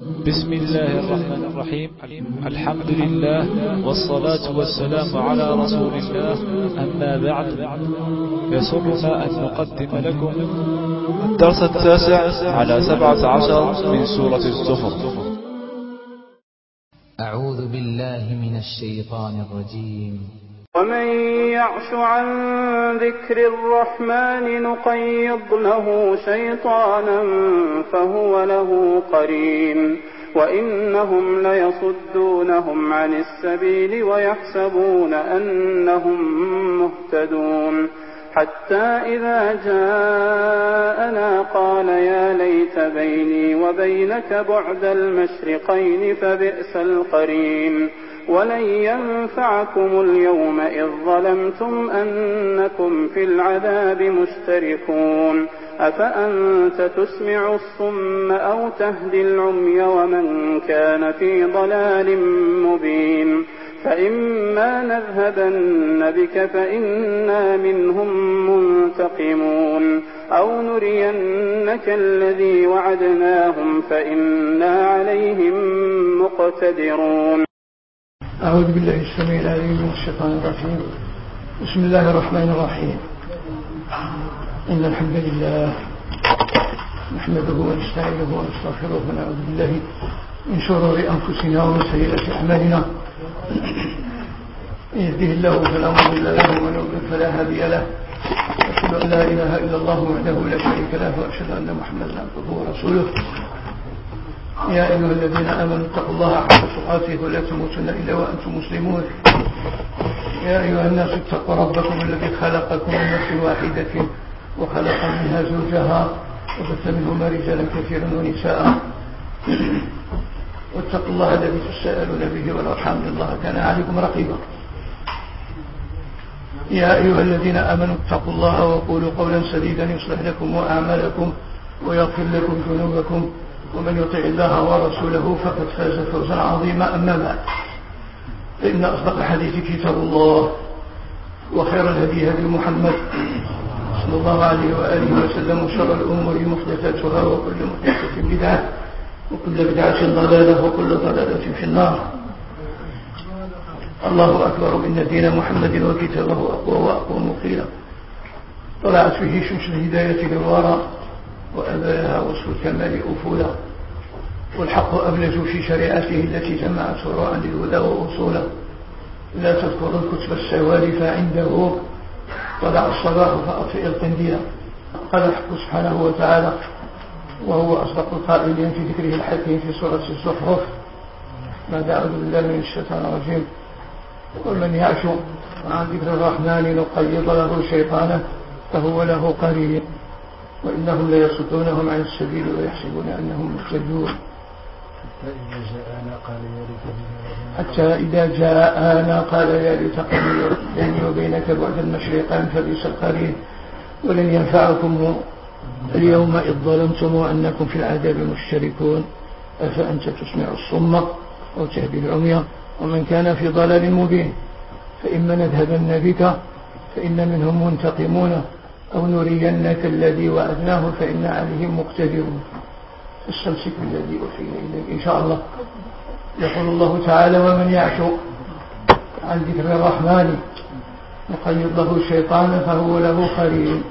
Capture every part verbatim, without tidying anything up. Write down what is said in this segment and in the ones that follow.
بسم الله الرحمن الرحيم. الحمد لله والصلاة والسلام على رسول الله. أما بعد، يسرنا أن نقدم لكم الدرس التاسع على سبعة عشر من سورة الزخرف. أعوذ بالله من الشيطان الرجيم. ومن يعش عن ذكر الرحمن نقيض له شيطانا فهو له قرين وإنهم ليصدونهم عن السبيل ويحسبون أنهم مهتدون حتى إذا جاءنا قال يا ليت بيني وبينك بعد المشرقين فبئس القرين ولن ينفعكم اليوم إذ ظلمتم أنكم في العذاب مشتركون أفأنت تسمع الصم أو تهدي العمي ومن كان في ضلال مبين فإما نذهبن بك فإنا منهم منتقمون أو نرينك الذي وعدناهم فإنا عليهم مقتدرون. أعوذ بالله السميع العليم من الشيطان الرجيم. بسم الله الرحمن الرحيم. إن الحمد لله نحمده ونستعينه ونستغفره ونعوذ بالله من شرور أنفسنا ومن سيئات أعمالنا. من يهده الله فلا مضل له ومن يضلل فلا هادي له. أشهد أن لا إله إلا الله وحده لا شريك له وأشهد أن محمدا عبده ورسوله. يا أيها الذين آمنوا اتقوا الله حق تقاته ولا تموتن إلا وأنتم مسلمون. يا أيها الناس اتقوا ربكم الذي خلقكم من نفس واحدة وخلق منها زوجها وبث منهما رجالا كثيرا ونساء واتقوا الله الذي تساءلون به والأرحام إن الله كان عليكم رقيبا. يا أيها الذين آمنوا اتقوا الله وقولوا قولا سديدا يصلح لكم وأعمالكم ويغفر لكم ذنوبكم ومن يطع الله ورسوله فقد فاز فوزا عظيما. أما بعد، فإن أصدق الحديث كتاب الله وخير الهدي هدي محمد صلى الله عليه وآله وسلم وشر الأمور محدثاتها وكل محدثة بدعة وكل بدعة ضلالة وكل ضلالة في النار. الله أكبر إن دين محمد وكتابه أقوى وأقوم قيلا. طلعت فيه شمس الهداية للورى وأباها وصف الكمال أفولا والحق أبلج في شريعته التي جمعت فروعا للهدى وأصولا. لا تذكر الكتب السوالف فعنده طلع الصباح فأطفئ القنديل. قال الحق سبحانه وتعالى وهو أصدق القائلين في ذكره الحكيم في سورة الزخرف بعد أعوذ بالله من الشيطان الرجيم. ومن يعش عن ذكر الرحمن نقيض له شيطانا فهو له قرين وإنهم ليصدونهم عن السبيل ويحسبون أنهم مهتدون حتى إذا جاءنا قال يا ليت بيني وبينك بعد المشرقين فبئس القرين ولن ينفعكم اليوم إذ ظلمتم وأنكم في العذاب مشتركون أفأنت تسمع الصم أو تهدي العمي ومن كان في ضلال مبين فإما نذهبن بك فإن منهم منتقمون أو نرينك الذي وعدناه فإنا عليهم مقتدرون. استمسك بالذي أوحي إليك إن شاء الله. يقول الله تعالى ومن يعش عن ذكر الرحمن نقيض له شيطانا فهو له قرين.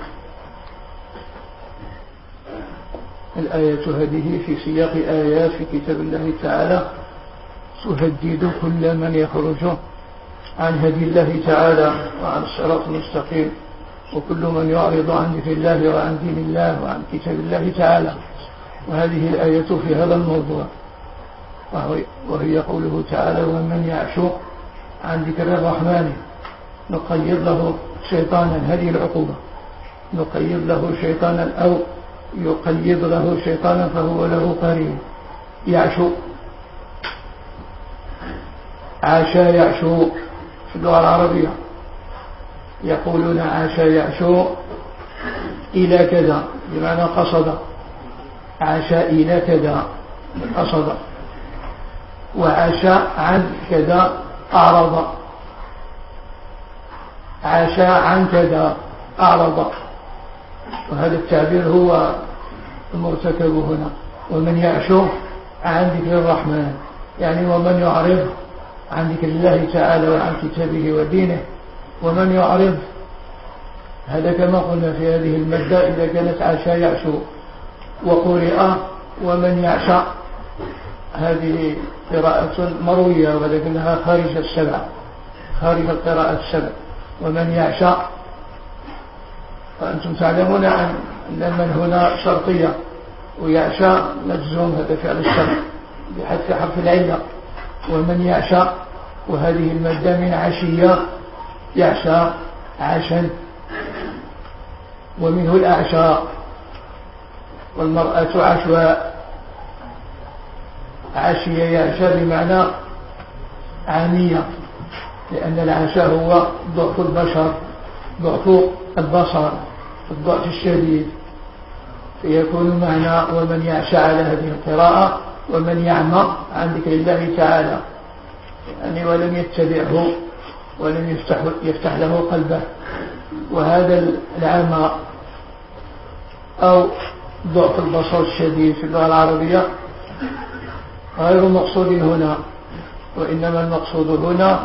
الآية هذه في سياق آيات في كتاب الله تعالى تهدد كل من يخرج عن هدي الله تعالى وعن الصراط المستقيم وكل من يعرض عن ذكر الله وعن دين الله وعن كتاب الله تعالى. وهذه الآية في هذا الموضوع وهي قوله تعالى ومن يعش عن ذكر الرحمن نقيض له شيطانا. هذه العقوبة نقيض له شيطانا أو يقيض له شيطانا فهو له قرين. يعشو عاشا يعشو في اللغة العربية يقولون عاشا يعشو إلى كذا بمعنى قصد. عاشا إلى كذا قصد. وعاشا عن كذا أعرض. عاشا عن كذا أعرض. وهذا التعبير هو المرتكب هنا. ومن يعشو عن ذكر الرحمن، يعني ومن يعرض عن ذكر الله تعالى وعن كتابه ودينه. ومن يعرض هذا كما قلنا في هذه المادة إذا كانت عشا يعشو وقرئ ومن يعشى، هذه قراءة مروية ولكنها خارج السبع، خارج القراءة السبع. ومن يعشى، وأنتم تعلمون أن من هنا شرطية، ويعشى مجزوم، هذا فعل الشرط بحذف حرف العلة. ومن يعشى، وهذه المادة من عشية، يعشى عشا، ومنه الأعشى، والمرأة عشواء. عشية يعشى بمعنى عامية، لأن العشاء هو ضعف البشر، ضعف البصر، الضعف الشديد، فيكون معنى ومن يعشى على هذه القراءة ومن يعمى عن ذكر الله تعالى، يعني ولم يتبعه ولم يفتح, يفتح له قلبه. وهذا العمى أو ضعف البصر الشديد في اللغة العربية غير مقصود هنا، وإنما المقصود هنا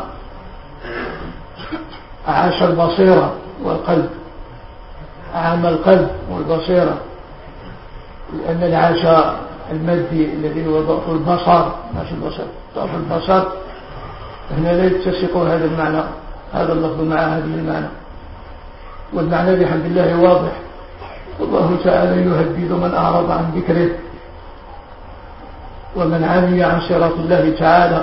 عاش البصيرة والقلب، عام القلب والبصيرة، لأن العاشى المادي الذي هو ضعف البصر، ماشي البصر، ضعف البصر، هنا لا يتسق هذا المعنى، هذا اللفظ مع هذه المعنى، والمعنى بحمد الله واضح. والله تعالى يهدد من أعرض عن ذكره ومن عمي عن صراط الله تعالى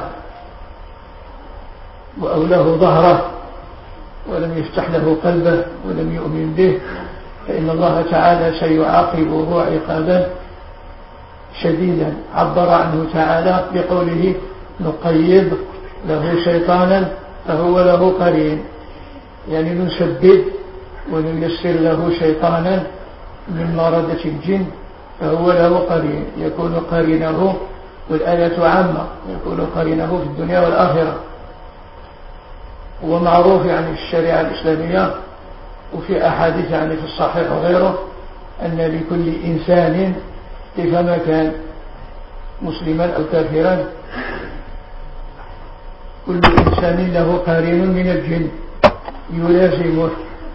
وأولاه ظهره ولم يفتح له قلبه ولم يؤمن به، فإن الله تعالى سيعاقبه عقابا شديدا. عبر عنه تعالى بقوله نقيض له شيطانا فهو له قرين، يعني نسدد ونيسر له شيطانا من مردة الجن فهو له قرين، يكون قرينه، والآية عامة، يكون قرينه في الدنيا والآخرة. ومعروف يعني في الشريعة الإسلامية وفي أحاديث يعني في الصحيح وغيره أن لكل إنسان كيفما كان مسلما أو كافرا كل إنسان له قرين من الجن يلازمه،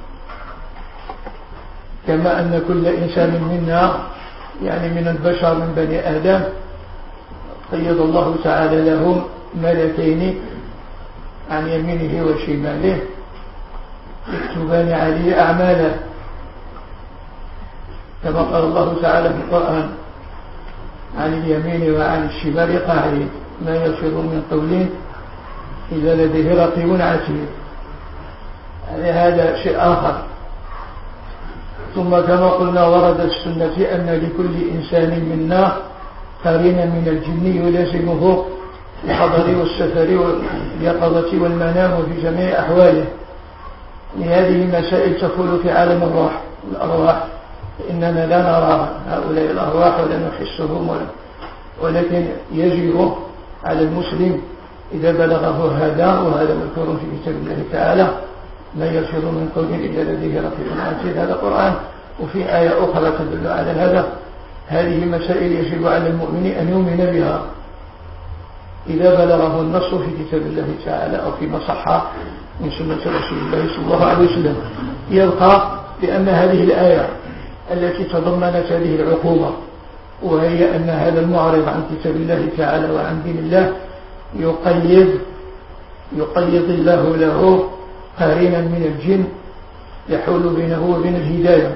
كما أن كل إنسان منا يعني من البشر من بني آدم قيض الله تعالى لهم ملكين عن يمينه وشماله يكتبان عليه أعماله، كما قال الله تعالى في القرآن عن اليمين وعن الشمال قاعد ما يلفظ من قول إذا لديه رقيب عتيد. يعني هذا شيء آخر. ثم كما قلنا ورد السنة أن لكل إنسان منا قرينا من الجن يلازمه في الحضر والسفر واليقظة والمنام وفي جميع أحواله. هذه مسائل تفول في عالم الروح الأرواح، إننا لا نرى هؤلاء الأرواح ولا نحسهم، ولكن يجب على المسلم إذا بلغه هذا، وهذا مذكور في كتاب الله تعالى ما يلفظ من قول إلا لديه رقيب عتيد، هذا قرآن، وفي آية أخرى تدل على هذا. هذه مسائل يجب على المؤمن أن يؤمن بها إذا بلغه النص في كتاب الله تعالى أو فيما صح من سنة رسول الله صلى الله عليه وسلم. يبقى بأن هذه الآية التي تضمنت هذه العقوبة، وهي أن هذا المعرض عن كتاب الله تعالى وعن دين الله يقيد يقيد الله له قرينا من الجن يحول بينه وبين الهداية،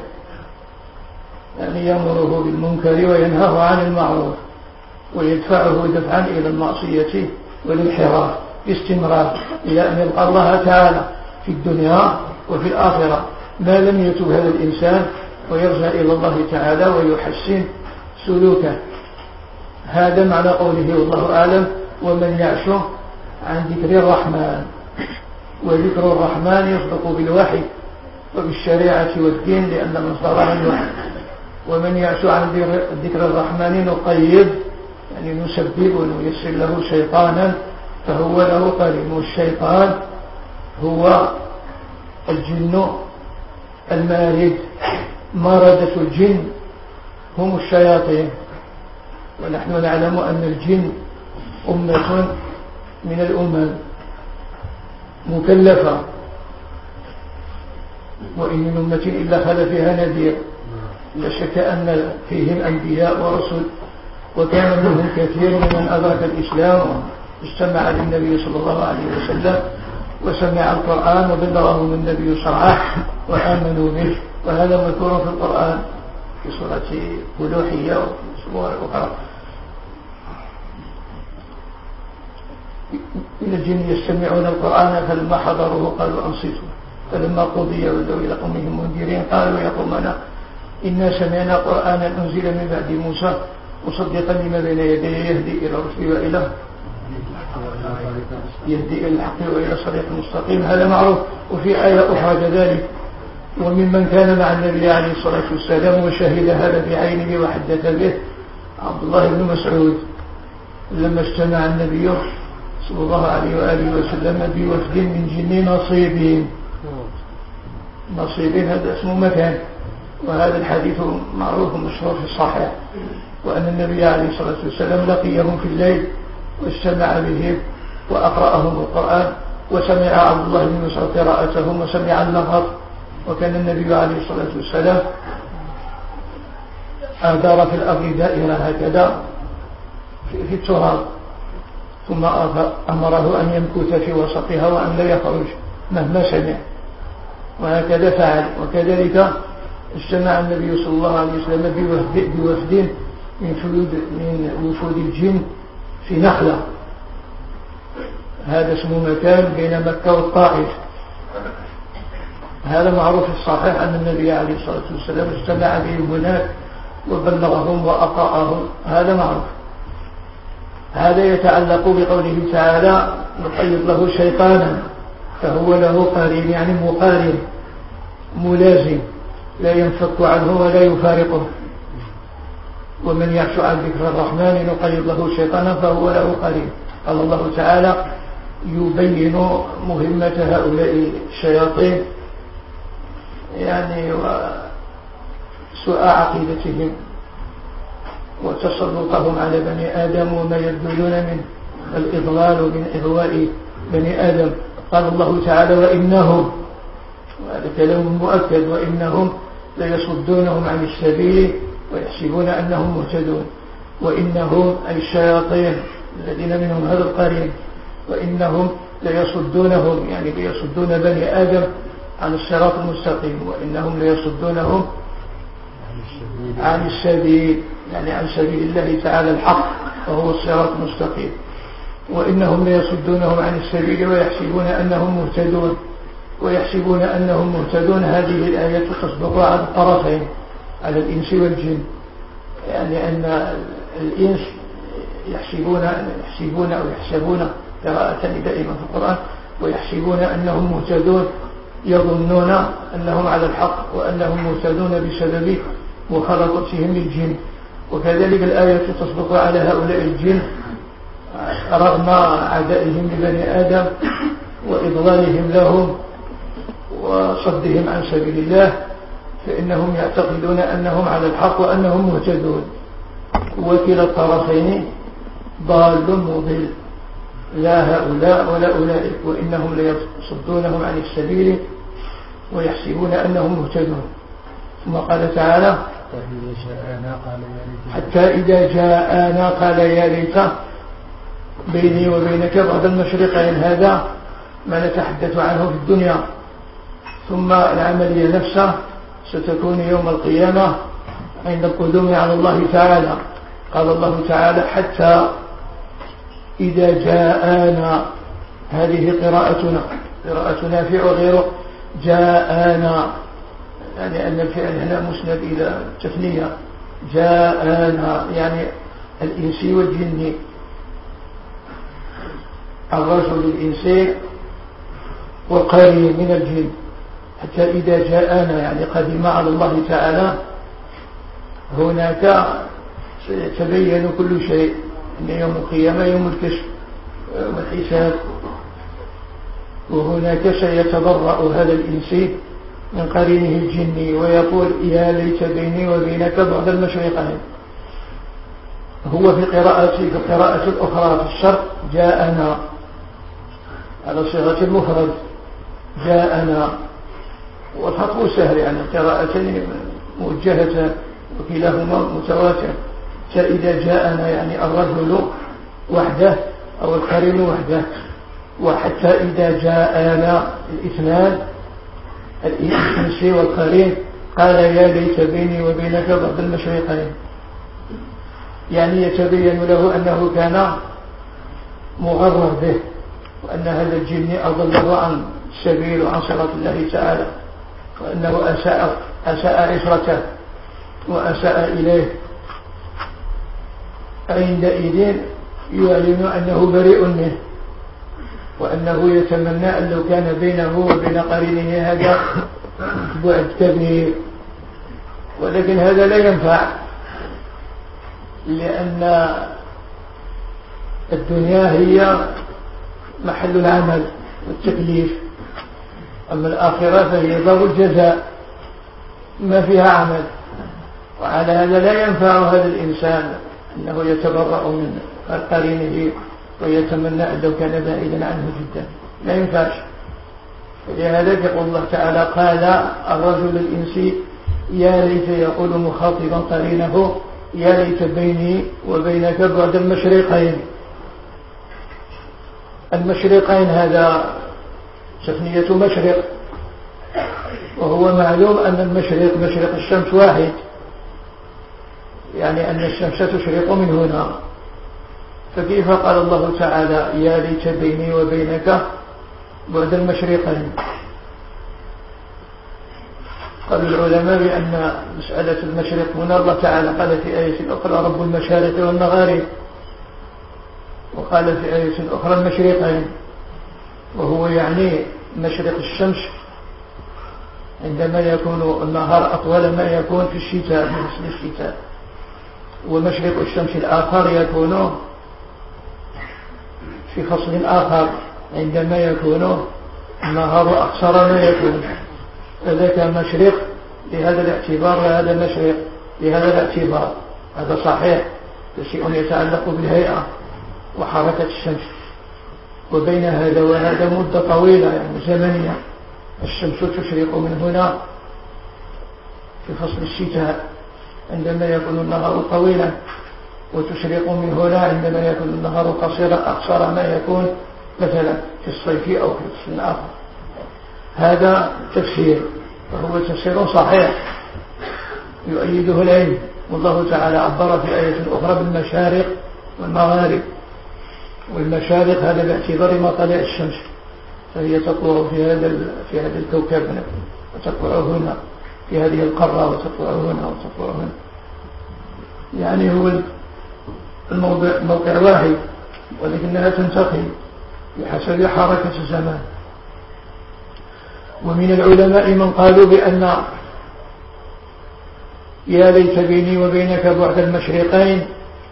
يعني يأمره بالمنكر وينهاه عن المعروف ويدفعه دفعا إلى المعصية والانحراف باستمرار إلى أن يلقى الله تعالى في الدنيا وفي الآخرة ما لم يتب هذا الإنسان ويرجع إلى الله تعالى ويحسن سلوكه. هذا معنى قوله والله أعلم ومن يعش عن ذكر الرحمن. وذكر الرحمن يصدق بالوحي وبالشريعة والدين لأن مصدرها الوحي. ومن يعش عن ذكر الرحمن نقيض يعني نسبب ونيسر له شيطانا فهو له قرين. والشيطان هو الجن المارد، مردة الجن هم الشياطين، ونحن نعلم أن الجن أمة من الأمم مكلفة، وإن من أمة إلا خلا فيها نذير. لا شك أن فيهم أنبياء ورسل، وكان منهم كثير من أدرك الإسلام واجتمع للنبي صلى الله عليه وسلم وسمع القرآن وبلغهم النبي شرعه وآمنوا به، وهذا مذكور في القرآن في سورة بلوحية وفي سورة أخرى. من الجن يستمعون القرآن فلما حضروه قالوا أنصتوا فلما قضي ولوا إلى قومهم منذرين قالوا يا قومنا إنا سمعنا قرآنا أنزل من بعد موسى مصدقا لما بين يديه يهدي إلى الرشد وإلى يهدي إلى الحق وإلى صراط مستقيم. هذا معروف. وفي آية أخرى كذلك: وممن كان مع النبي عليه الصلاة والسلام وشهد هذا بعينه وحدث به عبد الله بن مسعود لما اجتمع النبي صلى الله عليه وآله وسلم بوفد من جن نصيبين. نصيبين هذا اسمه مكان، وهذا الحديث معروف مشهور في الصحيح، وأن النبي عليه الصلاة والسلام لقيهم في الليل واجتمع بهم وأقرأهم القرآن، وسمع عبد الله بن مسعود قراءتهم وسمع اللغط. وكان النبي عليه الصلاة والسلام أدار في الأرض دائرة هكذا في التراب، ثم أمره أن يمكث في وسطها وأن لا يخرج مهما سمع، وهكذا فعل. وكذلك اجتمع النبي صلى الله عليه وسلم بوفد من وفود الجن في نخلة، هذا اسمه مكان بين مكة والطائف. هذا معروف في الصحيح أن النبي عليه الصلاة والسلام اجتمع بهم هناك وبلغهم وأقرأهم، هذا معروف. هذا يتعلق بقوله تعالى: نقيض له شيطانا فهو له قرين، يعني مقارن ملازم لا ينفك عنه ولا يفارقه. ومن يعش عن ذكر الرحمن نقيض له شيطانا فهو له قرين. قال الله تعالى يبين مهمة هؤلاء الشياطين يعني وسوء عقيدتهم وتسلطهم على بني آدم وما يبذلون من الإضلال ومن إغواء بني آدم. قال الله تعالى: وإنهم، وهذا كلام مؤكد، وإنهم ليصدونهم عن السبيل ويحسبون أنهم مهتدون. وإنهم أي الشياطين الذين منهم هذا القرين، وإنهم ليصدونهم يعني ليصدون بني آدم عن الصراط المستقيم، وإنهم ليصدونهم عن السبيل يعني عن سبيل الله تعالى الحق وهو الصراط المستقيم. وإنهم ليصدونهم عن السبيل ويحسبون أنهم مهتدون. ويحسبون أنهم مهتدون، هذه الآية تصدق على الطرفين، على الإنس والجن، يعني أن الإنس يحسبون يحسبون أو يحسبون قراءة دائما في القرآن، ويحسبون أنهم مهتدون، يظنون أنهم على الحق وأنهم مهتدون بسبب مخالطتهم للجن. وكذلك الآية تصدق على هؤلاء الجن رغم عدائهم لبني آدم وإضلالهم لهم وصدهم عن سبيل الله، فإنهم يعتقدون أنهم على الحق وأنهم مهتدون. وكلا الطرفين ضال مضل، لا هؤلاء ولا أولئك. وإنهم ليصدونهم عن السبيل ويحسبون أنهم مهتدون. ثم قال تعالى: حتى إذا جاءنا قال يا ليت بيني وبينك بعد المشرقين. هذا ما نتحدث عنه في الدنيا، ثم العملية نفسها ستكون يوم القيامة عند القدوم على الله تعالى. قال الله تعالى: حتى إذا جاءنا، هذه قراءتنا قراءة نافع وغيره، جاءنا يعني أن الفعل هنا مسند إلى التثنية، جاءنا يعني الإنسي والجن، الرجل الإنسي والقرين من الجن. حتى إذا جاءنا يعني قدم على الله تعالى، هناك سيتبين كل شيء، أن يوم القيامة يوم الكشف ويوم الحساب. وهناك سيتبرأ هذا الإنسي من قرينه الجني ويقول: يا ليت بيني وبينك بعد المشرقين. هو في قراءة في القراءة الأخرى في الشرق جاءنا على صيغة المفرد جاءنا، والخطب سهل يعني قراءتين موجهتان وكلاهما متواتر. فإذا جاءنا يعني الرجل وحده أو القرين وحده، وحتى إذا جاءنا الاثنان الإنسي والقرين قال يا ليت بيني وبينك بعد المشرقين، يعني يتبين له أنه كان مغرر به، وأن هذا الجن أضله عن السبيل وعن صراط الله تعالى، وأنه أساء, أساء عشرته وأساء إليه. عندئذ يعلن أنه بريء منه، وأنه يتمنى أن لو كان بينه وبين قرينه هذا بعد كبير، ولكن هذا لا ينفع، لأن الدنيا هي محل العمل والتكليف، أما الآخرة فهي دار الجزاء ما فيها عمل. وعلى هذا لا ينفع هذا الإنسان أنه يتبرأ من قرينه ويتمنى أن لو كان بعيدا عنه جدا، لا ينفعش. ولهذا يقول الله تعالى قال الرجل الإنسي يا ليت يقول مخاطبا قرينه يا ليت بيني وبينك بعد المشرقين. المشرقين هذا تثنية مشرق، وهو معلوم أن المشرق مشرق الشمس واحد، يعني أن الشمس تشرق من هنا، فكيف قال الله تعالى يا ليت بيني وبينك بعد المشرقين؟ قال العلماء بأن مسألة المشرق هنا الله تعالى قال في آية أخرى رب المشارق والمغارب، وقال في آية أخرى المشرقين، وهو يعني مشرق الشمس عندما يكون النهار أطول ما يكون في الشتاء في فصل الشتاء، ومشرق الشمس الآخر يكون في فصل آخر عندما يكون النهار أقصر ما يكون. فذاك مشرق لهذا الاعتبار وهذا مشرق لهذا الاعتبار، هذا صحيح، شيء يتعلق بالهيئة وحركة الشمس، وبين هذا وهذا مدة طويلة يعني زمنية. الشمس تشرق من هنا في فصل الشتاء عندما يكون النهار طويلا، وتشرق من هنا عندما يكون النهار قصيرا أقصر ما يكون مثلا في الصيف أو في فصل آخر. هذا تفسير، وهو تفسير صحيح يؤيده العلم، والله تعالى عبر في آية أخرى بالمشارق والمغارب. والمشارق هذا باعتبار مطالع الشمس، فهي تطلع في هذا في هذا الكوكب وتطلع هنا في هذه القارة وتطلع هنا وتطلع هنا، يعني هو الموضع موقع واحد ولكنها تنتقل بحسب حركة الزمان. ومن العلماء من قالوا بأن يا ليت بيني وبينك بعد المشرقين،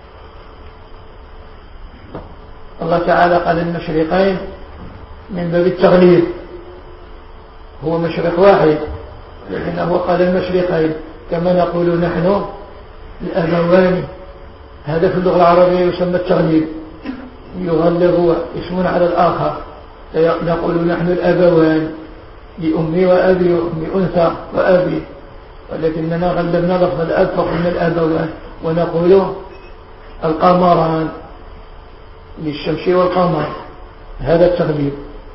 الله تعالى قال المشرقين من باب التغليب، هو مشرق واحد لكنه قال المشرقين، كما نقول نحن الأبوان. هذا في اللغة العربية يسمى التغليب، يغلب اسم على الآخر، نقول نحن الأبوان لأمي وأبي وأمي أنثى وأبي، ولكننا غلبنا لفظ الأب فقلنا الأبوان، ونقول القمران للشمس والقمر، هذا التغليب.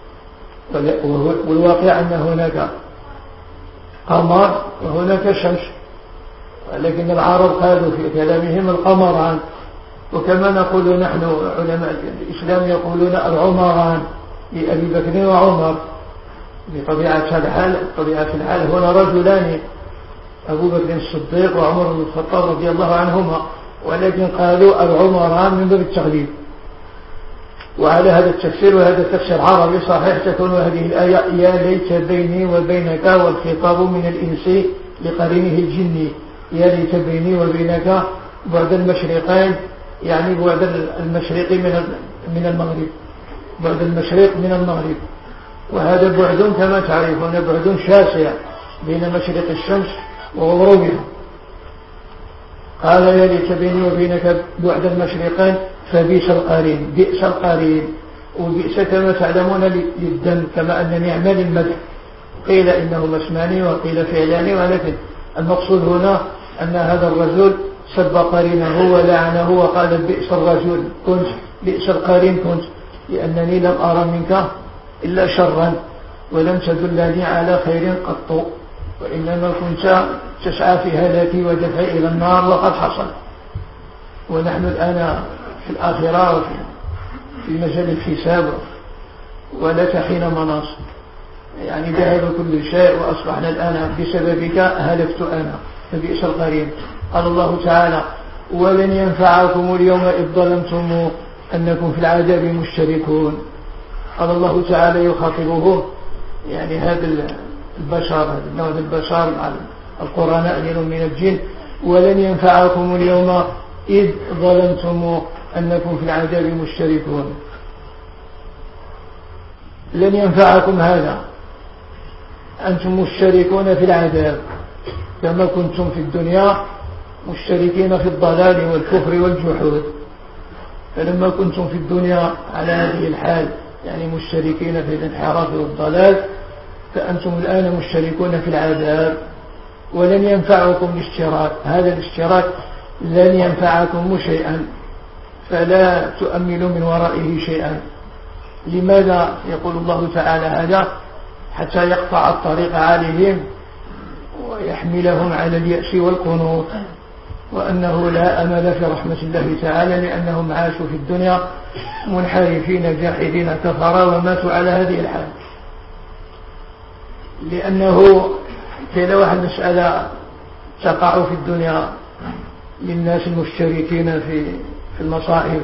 والواقع أن هناك قمر وهناك شمس، ولكن العرب قالوا في كلامهم القمران، وكما نقول نحن علماء الإسلام يقولون العمران لأبي بكر وعمر. بطبيعة الحال طبيعة الحال هنا رجلان، أبو بكر الصديق وعمر بن الخطاب رضي الله عنهما، ولكن قالوا العمران من باب التغليب. وعلى هذا التفسير وهذا التفسير عربي صحيح تكون هذه الآية يا ليت بيني وبينك، والخطاب من الإنس لقرينه الجني، يا ليت بيني وبينك بعد المشرقين، يعني بعد المشرق من المغرب، بعد المشرق من المغرب. وهذا بعد كما تعرفون بعد شاسع بين مشرق الشمس وغروبها. قال يا ليت بيني وبينك بعد المشرقين فبئس القرين. بئس القرين، وبئس كما تعلمون للدم، كما أن نعمة للمدح، قيل إنه اسمان وقيل فعلان، ولكن المقصود هنا أن هذا الرجل سب قرينه ولعنه وقال بئس الرجل كنت، بئس القرين كنت، لأنني لم أرى منك إلا شرا ولم تدلني على خير قط، وإنما كنت تسعى في هلاكي ودفعي إلى النار وقد حصل. ونحن الآن في الآخرة في مجال الحساب ولك حين مناص، يعني ذهب كل شيء وأصبحنا الآن بسببك هلكت أنا، فبئس القرين. قال الله تعالى ولن ينفعكم اليوم إذ ظلمتم أنكم في العذاب مشتركون. قال الله تعالى يخاطبه يعني هذا البشر، هذا النوع من البشر مع القرناء من الجن، ولن ينفعكم اليوم إذ ظلمتم أنكم في العذاب مشتركون. لن ينفعكم هذا، أنتم مشتركون في العذاب كما كنتم في الدنيا مشتركين في الضلال والكفر والجحود. فلما كنتم في الدنيا على هذه الحال يعني مشتركين في الانحراف والضلال، فأنتم الآن مشتركون في العذاب. ولن ينفعكم الاشتراك، هذا الاشتراك لن ينفعكم شيئا، فلا تؤملوا من ورائه شيئا. لماذا يقول الله تعالى هذا؟ حتى يقطع الطريق عليهم ويحملهم على اليأس والقنوط، وأنه لا أمل في رحمة الله تعالى، لأنهم عاشوا في الدنيا منحرفين جاحدين كفرا وماتوا على هذه الحال. لأنه كلا واحد مسألة تقع في الدنيا للناس المشتركين في في المصائب.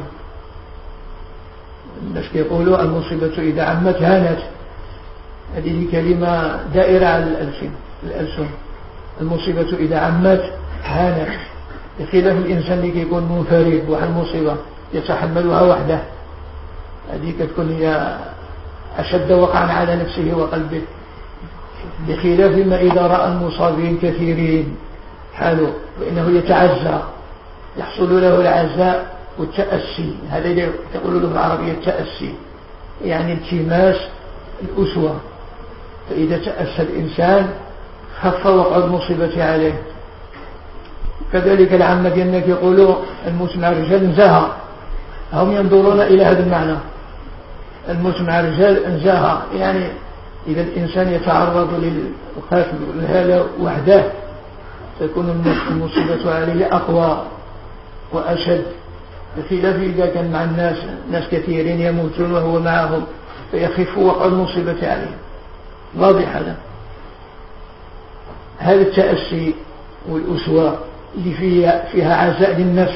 الناس يقولوا المصيبة إذا عمت هانت، هذه كلمة دائرة على الألسن الألسن المصيبة إذا عمت هانت، بخلاف الإنسان اللي يكون منفرد بواحد المصيبة يتحملها وحده، هذه تكون هي أشد وقعا على نفسه وقلبه، بخلاف ما إذا رأى المصابين كثيرين حاله، فإنه يتعزى، يحصل له العزاء والتأسي. هذا يقول له في العربية التأسي، يعني التماس الأسوة. فإذا تأسى الإنسان خف وقع المصيبة عليه. كذلك العامة ديالنا يقولوا الموت مع الرجال انزاها، هم ينظرون إلى هذا المعنى، الموت مع الرجال انزاها، يعني إذا الإنسان يتعرض للقتل والهلاك وحده تكون المصيبة عليه أقوى وأشد، بخلاف إذا كان مع الناس ناس كثيرين يموتون وهو معهم فيخف وقع المصيبة عليه. واضح هذا. هذا التأسي والأسوة اللي فيها, فيها عزاء للنفس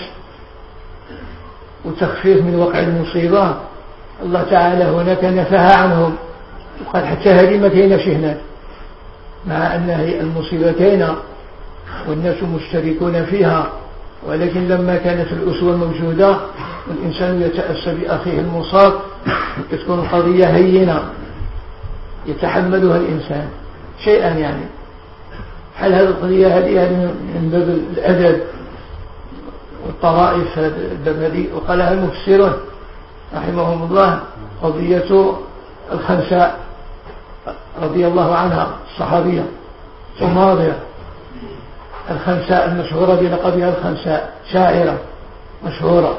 وتخفيف من وقع المصيبة، الله تعالى هناك نفاها عنهم وقال حتى هذه ما كايناش هناك، مع أن هي المصيبة كاينة والناس مشتركون فيها، ولكن لما كانت الأسوة موجودة والإنسان يتأسى بأخيه المصاب تكون القضية هينة يتحملها الإنسان شيئا، يعني حل هذه القضية هذه من باب الأدب والطرائف الدمدي. وقالها المفسرون رحمهم الله قضية الخنساء رضي الله عنها الصحابية تماضر، الخنساء المشهورة بلقبها الخنساء، شاعرة مشهورة،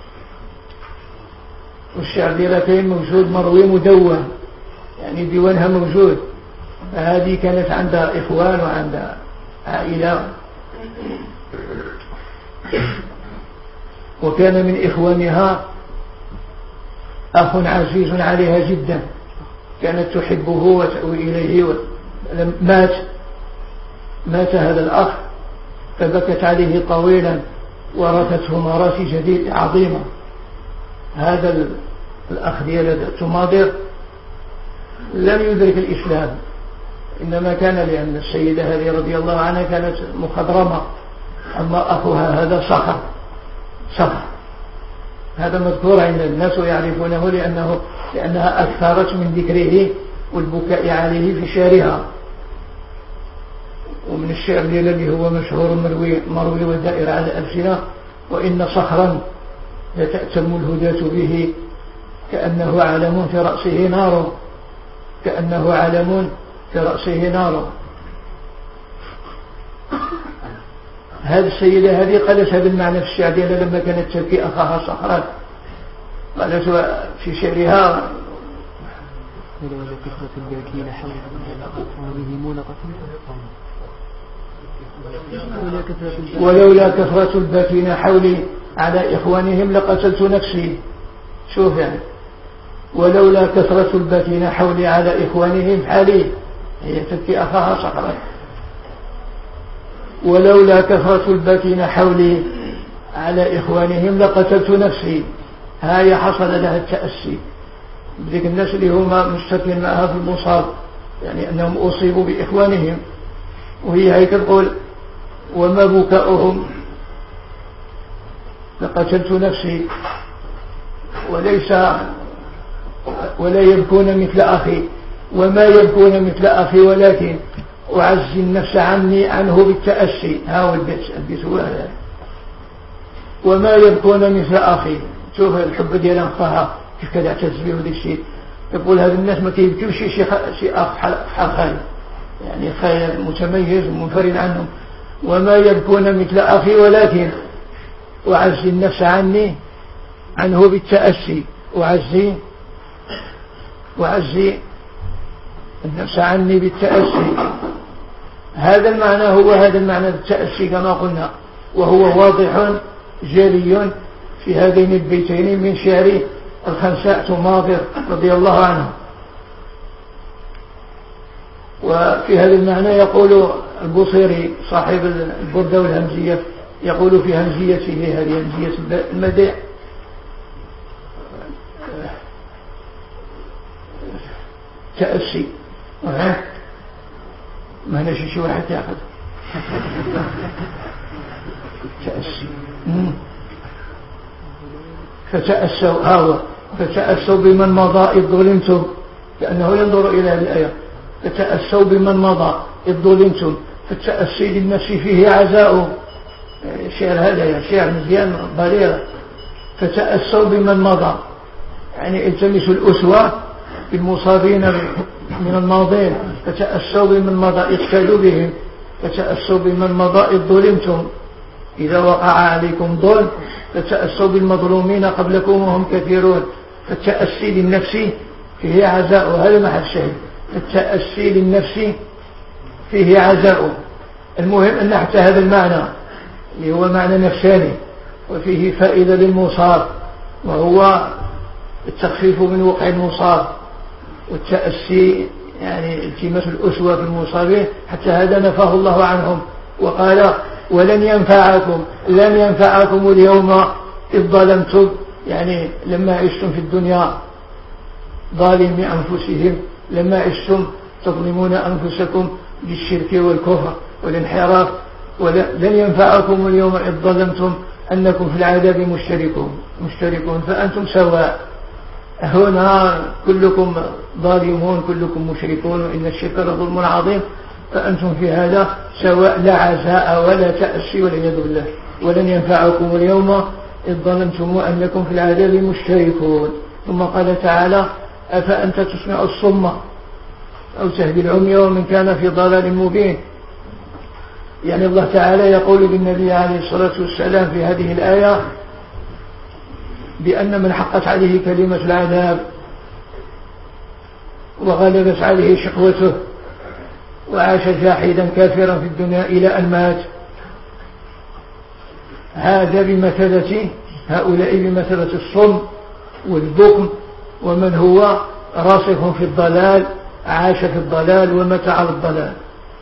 والشعر ديالها موجود مروي مدون، يعني ديوانها موجود. هذه كانت عندها إخوان وعندها عائلة، وكان من إخوانها أخ عزيز عليها جدا كانت تحبه وتأوي إليه، مات مات هذا الأخ فبكت عليه طويلا ورثته مراسي جديد عظيمة. هذا الأخ ديال تماضر لم يدرك الإسلام، إنما كان لأن السيدة هذه رضي الله عنها كانت مخضرمة، أما أخوها هذا صخر صخر. هذا مذكور عند الناس ويعرفونه لأنه لأنها أكثرت من ذكره والبكاء عليه في شعرها. ومن من الشعر ديال اللي هو مشهور مروي مروي ودائر على الألسنة: وإن صخرا لتأتم الهداة به كأنه علم في رأسه نار، كأنه علم في رأسه نار. هذه السيدة هذه قالت هذا المعنى في الشعر ديالها لما كانت تبكي أخاها صخرا، قالت في شعرها: ولولا كثرة الباكين حول أطفالهم لقتلت ولولا كثرة الباكين حولي على إخوانهم لقتلت نفسي. شوف يعني ولولا كثرة الباكين حولي على إخوانهم حالي، هي تبكي أخاها صخرا. ولولا كثرة الباكين حولي على إخوانهم لقتلت نفسي. هاي حصل لها التأسي بذلك الناس اللي هم مشتركين معها في المصاب، يعني أنهم أصيبوا بإخوانهم، وهي هيك تقول: وما بكاؤهم لقتلت نفسي وليس ولا يبكون مثل أخي، وما يبكون مثل أخي ولكن أعزي النفس عني عنه بالتأسي. هاو البيت البيت هو هذا: وما يبكون مثل أخي. شوف الحب ديال أخاها كيف كذا اعتز به وديك الشيء. يقول هذا الناس ما كيبكيوش شي شي أخ بحال خالي، يعني خالي متميز ومنفرد عنهم. وما يبكون مثل أخي ولكن أعزي النفس عني عنه بالتأسي. أعزي وعزي النفس عني بالتأسي. هذا المعنى هو هذا المعنى التأسي كما قلنا، وهو واضح جلي في هذين البيتين من شعر الخنساء تماطر رضي الله عنه. وفي هذا المعنى يقول البوصيري صاحب البردة والهمزية، يقول في همزيته هذه همزية المدح: تأسي. ما هنا شي واحد ياخذ تأسي. فتأسوا هاو فتأسوا بمن مضى إذ ظلمتم، لأنه ينظر إلى الآية: فتأسوا بمن مضى إذ ظلمتم فالتأسي للنفس فيه عزاء. شعر هذا شعر مزيان بليغ. فتأسوا بمن مضى يعني التمسوا الأسوة بالمصابين من الماضين. فتأسوا بمن مضى اقتدوا بهم. فتأسوا بمن مضى إذ ظلمتم إذا وقع عليكم ظلم. فتأسوا بالمظلومين قبلكم وهم كثيرون. فالتأسي للنفس فيه عزاء، وهذا محل الشهيد. التأسي للنفس فيه عزاء. المهم أن حتى هذا المعنى اللي هو معنى نفساني وفيه فائدة للمصاب، وهو التخفيف من وقع المصاب، والتأسي يعني التماس الأسوة في المصابين. حتى هذا نفاه الله عنهم وقال: ولن ينفعكم لن ينفعكم اليوم إذ ظلمتم، يعني لما عشتم في الدنيا ظالمي أنفسهم، لما عشتم تظلمون أنفسكم بالشرك والكفر والانحراف. ولن ينفعكم اليوم إذ ظلمتم أنكم في العذاب مشتركون مشتركون فأنتم سواء. هنا كلكم ظالمون كلكم مشركون، وإن الشرك لظلم عظيم، فأنتم في هذا سواء، لا عزاء ولا تأسي والعياذ بالله. ولن ينفعكم اليوم إذ ظلمتم أنكم في العذاب مشتركون. ثم قال تعالى: أفأنت تسمع الصم أو تهدي العمي ومن كان في ضلال مبين. يعني الله تعالى يقول للنبي عليه الصلاة والسلام في هذه الآية بأن من حقت عليه كلمة العذاب وغلبت عليه شقوته وعاش جاحدا كافرا في الدنيا إلى أن مات، هذا بمثلة هؤلاء بمثلة الصم والبكم، ومن هو راسخ في الضلال عاش في الضلال ومات على الضلال.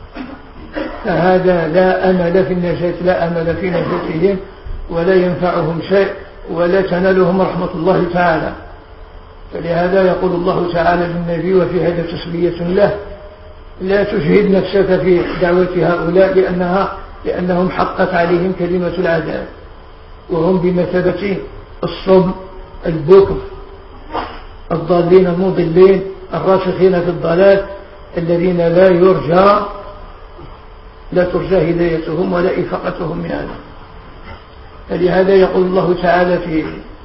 فهذا لا أمل في النجاة، لا أمل في نجاتهم، ولا ينفعهم شيء، ولا تنالهم رحمة الله تعالى. فلهذا يقول الله تعالى للنبي وفي هذا تسلية له: لا تجهد نفسك في دعوة هؤلاء لأنها لأنهم حقت عليهم كلمة العذاب، وهم بمثابة الصم البكر الضالين المضلين الراسخين في الضلال الذين لا يرجى لا ترجى هدايتهم ولا إفاقتهم من هذا. فلهذا يقول الله تعالى في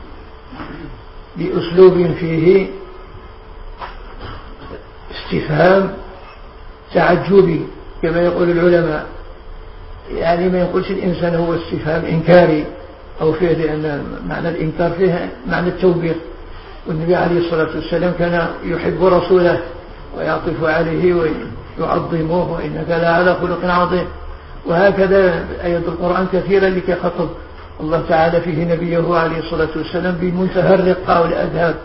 بأسلوب فيه استفهام تعجبي كما يقول العلماء، يعني ما يقولش الإنسان هو استفهام إنكاري أو فيه، لأن معنى الإنكار فيه معنى التوبيخ، والنبي عليه الصلاة والسلام كان يحب رسوله ويعطف عليه ويعظمه وإنك لا على خلق عظيم. وهكذا آيات القرآن كثيرة لكي خطب الله تعالى فيه نبيه عليه الصلاة والسلام بمنتهى الرقة والأداب.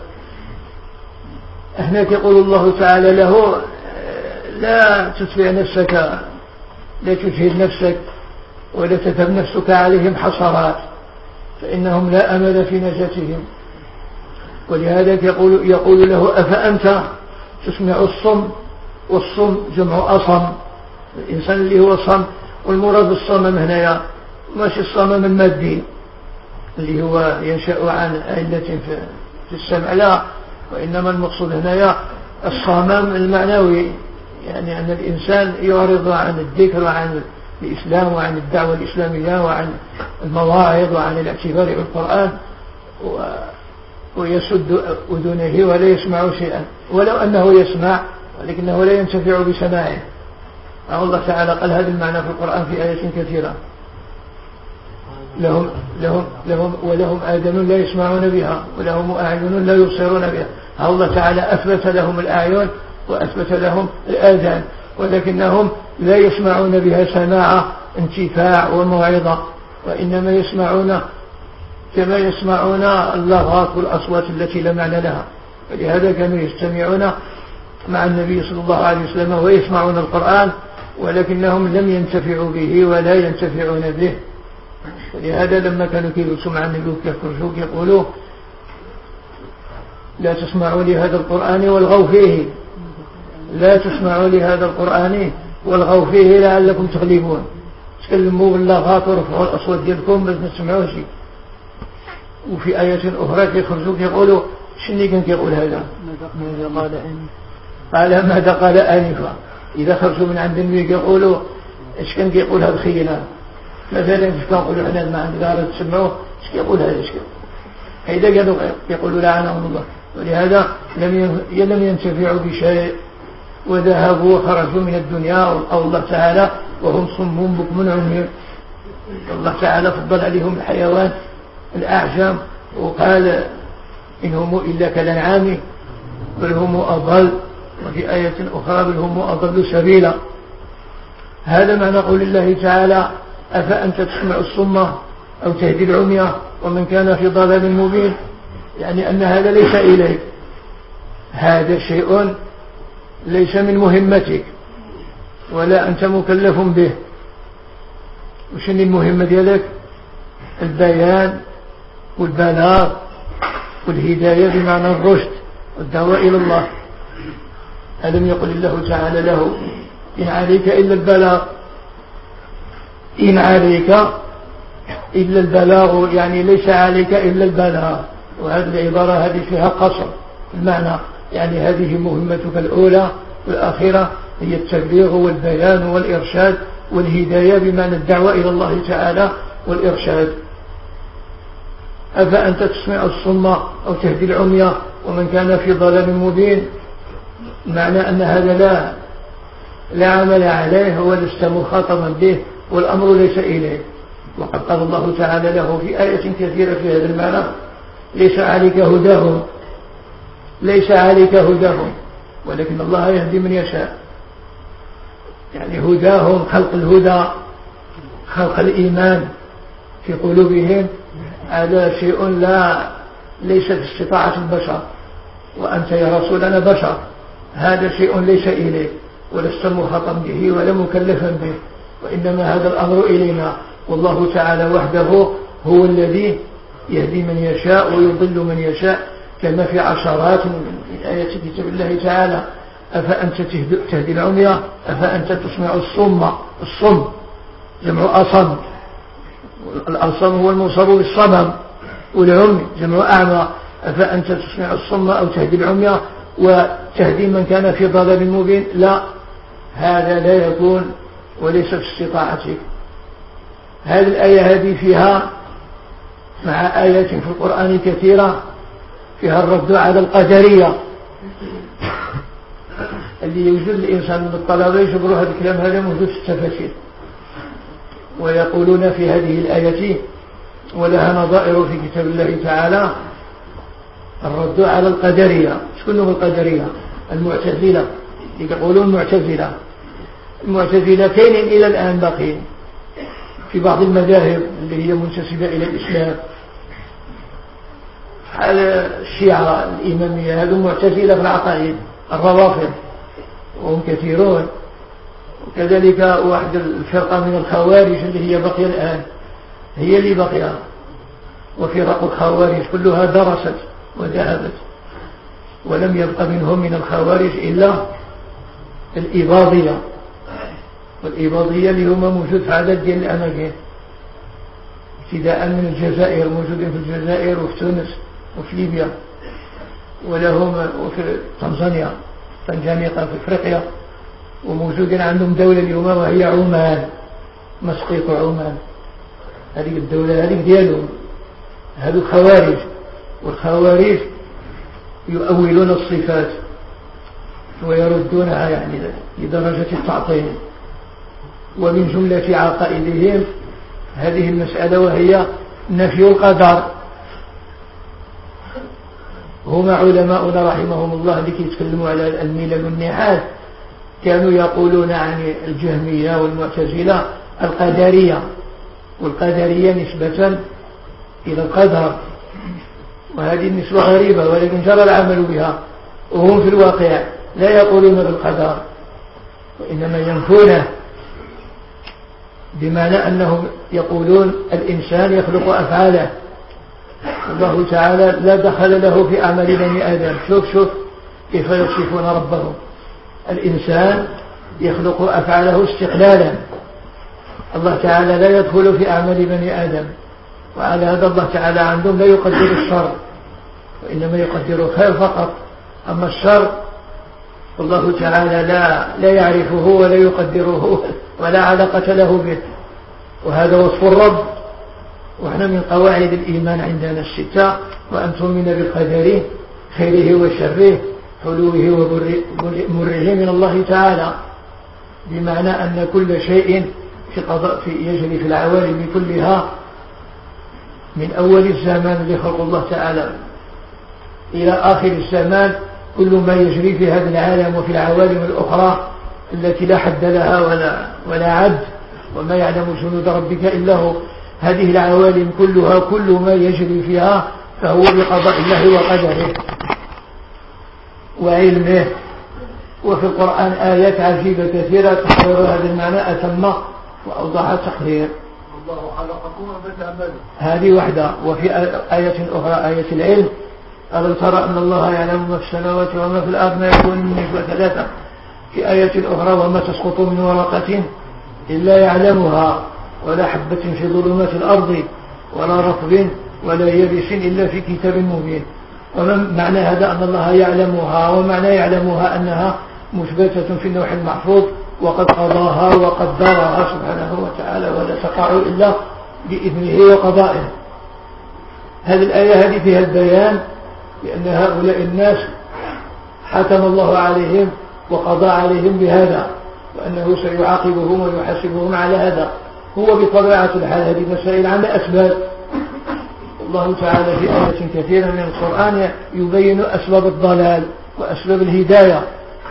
هناك يقول الله تعالى له لا تتبع نفسك، لا تجهد نفسك ولا تذهب نفسك عليهم حسرات فإنهم لا أمل في نجاتهم. ولهذا يقول, يقول له أفأنت تسمع الصم، والصم جمع أصم، الإنسان اللي هو صم، والمراد الصمم هنا ماشي الصمم المادي اللي هو ينشأ عن علة في السمع، لا، وإنما المقصود هنا الصمام المعنوي، يعني أن الإنسان يعرض عن الذكر وعن الإسلام وعن الدعوة الإسلامية وعن المواعظ وعن الاعتبار بالقرآن ويسد أذنه ولا يسمع شيئا، ولو أنه يسمع ولكنه لا ينتفع بسماعه. الله تعالى قال هذا المعنى في القرآن في آيات كثيرة. لهم, لهم, لهم ولهم آذان لا يسمعون بها ولهم أعين لا يبصرون بها. الله تعالى أثبت لهم الأعين وأثبت لهم الآذان، ولكنهم لا يسمعون بها سماع انتفاع وموعظة، وإنما يسمعون كما يسمعون اللغات والأصوات التي لا معنى لها. ولهذا كانوا يستمعون مع النبي صلى الله عليه وسلم ويسمعون القرآن، ولكنهم لم ينتفعوا به ولا ينتفعون به. ولهذا لما كانوا يجلسوا مع النبي يخرجوا يقولوا لا تسمعوا لهذا القرآن والغوا فيه، لا تسمعوا لهذا القرآن والغوا فيه لعلكم تغلبون. تكلموا باللغات ورفعوا الأصوات ديالكم باش ما تسمعوش. وفي آية أخرى يخرجوا يقولوا شنو كان يقول هذا؟ ماذا قال آنفا؟ قال ماذا قال آنفا. إذا خرجوا من عند النبي يقولوا إيش كان يقول هذا خينا، مثلا إيش كان يقولوا إحنا ما عندنا تسمعوه إيش يقول هذا إيش هيدا كانوا يقولوا لعنهم الله. ولهذا لم لم ينتفعوا بشيء وذهبوا وخرجوا من الدنيا. أو الله تعالى وهم صم بكم عمي، الله تعالى فضل عليهم الحيوان الأعجم وقال إن هم إلا كالأنعام بل هم أضل، وفي آية أخرى بل هم أضل سبيلا. هذا معنى قول الله تعالى أفأنت تسمع الصم أو تهدي العمي ومن كان في ضلال مبين، يعني أن هذا ليس إليك، هذا شيء ليس من مهمتك ولا أنت مكلف به. وشن المهمة ديالك؟ البيان والبلاغ والهداية بمعنى الرشد والدعوة إلى الله. ألم يقل الله تعالى له إن عليك إلا البلاغ، إن عليك إلا البلاغ، يعني ليس عليك إلا البلاغ. وهذه العبارة هذه فيها قصر المعنى، يعني هذه مهمتك الأولى والأخيرة هي التبليغ والبيان والإرشاد والهداية بمعنى الدعوة إلى الله تعالى والإرشاد. أفأنت تسمع الصم أو تهدي العمي ومن كان في ضلال مبين، معنى أن هذا لا لا عمل عليه ولست مخاطبا به والأمر ليس إليه. وقد قال الله تعالى له في آية كثيرة في هذا المعنى ليس عليك هداهم، ليس عليك هداهم ولكن الله يهدي من يشاء. يعني هداهم خلق الهدى، خلق الإيمان في قلوبهم، هذا شيء لا ليس في استطاعة البشر، وأنت يا رسولنا بشر، هذا شيء ليس إليك ولست مخاطبا به ولا مكلفا به، وإنما هذا الأمر إلينا. والله تعالى وحده هو الذي يهدي من يشاء ويضل من يشاء، كما في عشرات من آيات كتاب الله تعالى أفأنت تهدي العمي أفأنت تسمع الصم، الصم جمع أصم، الأصم هو الموصل بالصمم، والعمي جمع أعمى. أفأنت تسمع الصم أو تهدي العمي وتهدي من كان في ضلال مبين، لا، هذا لا يكون وليس في استطاعتك. هذه الآية هذه فيها مع آيات في القرآن كثيرة فيها الرد على القدرية اللي يوجد الإنسان من الطلبة يجبروا هذا الكلام هذا موجود في التفاسير، ويقولون في هذه الآية ولها نظائر في كتاب الله تعالى الرد على القدرية. شكون هم القدرية؟ المعتزلة، يقولون المعتزلة. المعتزلة كاينين إلى الآن باقين في بعض المذاهب اللي هي منتسبة إلى الإسلام، حال الشيعة الإمامية هذو معتزلة في العقائد، الروافض وهم كثيرون، وكذلك واحد الفرقة من الخوارج اللي هي بقية الآن هي اللي بقية، وفرق الخوارج كلها درست وذهبت، ولم يبق منهم من الخوارج إلا الإباضية، والإباضية اللي هم موجود في عدد ديال الأماكن ابتداء من الجزائر، موجودين في الجزائر وفي تونس وفي ليبيا، ولهم وفي تنزانيا تنجانيقا في افريقيا، وموجودين عندهم دولة اليوم وهي عمان، مسقيط عمان، هذه الدولة هذه ديالهم. هذو خوارج، والخوارج يؤولون الصفات ويردونها يعني لدرجة التعطيل، ومن جملة عقائدهم هذه المسألة وهي نفي القدر. هم علماؤنا رحمهم الله اللي يتكلموا على الملل والنحاس كانوا يقولون عن الجهمية والمعتزلة القدرية، والقدرية نسبة إلى القدر، وهذه النسبة غريبة ولكن جرى العمل بها، وهم في الواقع لا يقولون بالقدر وإنما ينفونه، بمعنى أنهم يقولون الإنسان يخلق أفعاله، الله تعالى لا دخل له في أعمال بني آدم. شوف شوف كيف يصفون ربهم، الإنسان يخلق أفعاله استقلالا، الله تعالى لا يدخل في أعمال بني آدم، وعلى هذا الله تعالى عندهم لا يقدر الشر وإنما يقدر الخير فقط، أما الشر الله تعالى لا, لا يعرفه ولا يقدره ولا علاقة له به، وهذا وصف الرب. وإحنا من قواعد الإيمان عندنا الستة، وأن تؤمن بالقدر خيره وشره حلوه ومره من الله تعالى، بمعنى أن كل شيء في قضاء في يجري في العوالم كلها من أول الزمان اللي خلق الله تعالى إلى آخر الزمان، كل ما يجري في هذا العالم وفي العوالم الأخرى التي لا حد لها ولا, ولا عد، وما يعلم جنود ربك إلا هو، هذه العوالم كلها كل ما يجري فيها فهو بقضاء الله وقدره وعلمه. وفي القرآن آيات عجيبة كثيرة تحرر هذا المعنى أتم وأوضح تقرير. الله خلقكم وما تعملون، هذه واحدة. وفي آية أخرى آية العلم، ألم ترى أن الله يعلم ما في السماوات وما في الأرض ما يكون من نجوى ثلاثة. في آية أخرى وما تسقط من ورقة إلا يعلمها ولا حبة في ظلمات الأرض ولا رطب ولا يابس إلا في كتاب مبين. ومعنى هذا أن الله يعلمها، ومعنى يعلمها أنها مثبتة في اللوح المحفوظ وقد قضاها وقدرها سبحانه وتعالى، ولا تقع إلا بإذنه وقضائه. هذه الآية هذه فيها البيان بأن هؤلاء الناس حكم الله عليهم وقضى عليهم بهذا، وأنه سيعاقبهم ويحاسبهم على هذا. هو بطبيعة الحال هذه مسائل عن أسباب، الله تعالى في آيات كثيرة من القرآن يبين أسباب الضلال وأسباب الهداية،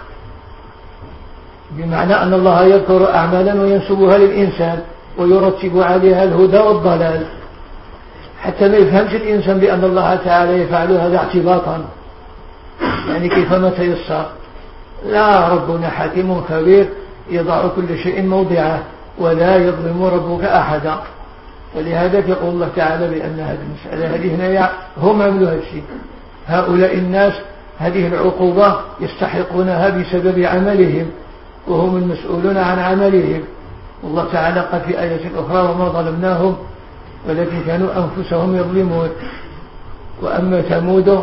بمعنى أن الله يذكر أعمالا وينسبها للإنسان ويرتب عليها الهدى والضلال، حتى ما يفهمش الإنسان بأن الله تعالى يفعل هذا اعتباطا، يعني كيفما تيسر. لا، ربنا حكيم خبير يضع كل شيء موضعه ولا يظلم ربك أحدا. ولهذا يقول الله تعالى بأن هذه المسألة هذه هنا هم عملوا هذا الشيء، هؤلاء الناس هذه العقوبة يستحقونها بسبب عملهم وهم المسؤولون عن عملهم. والله تعالى قال في آية أخرى وما ظلمناهم ولكن كانوا أنفسهم يظلمون. وأما ثمود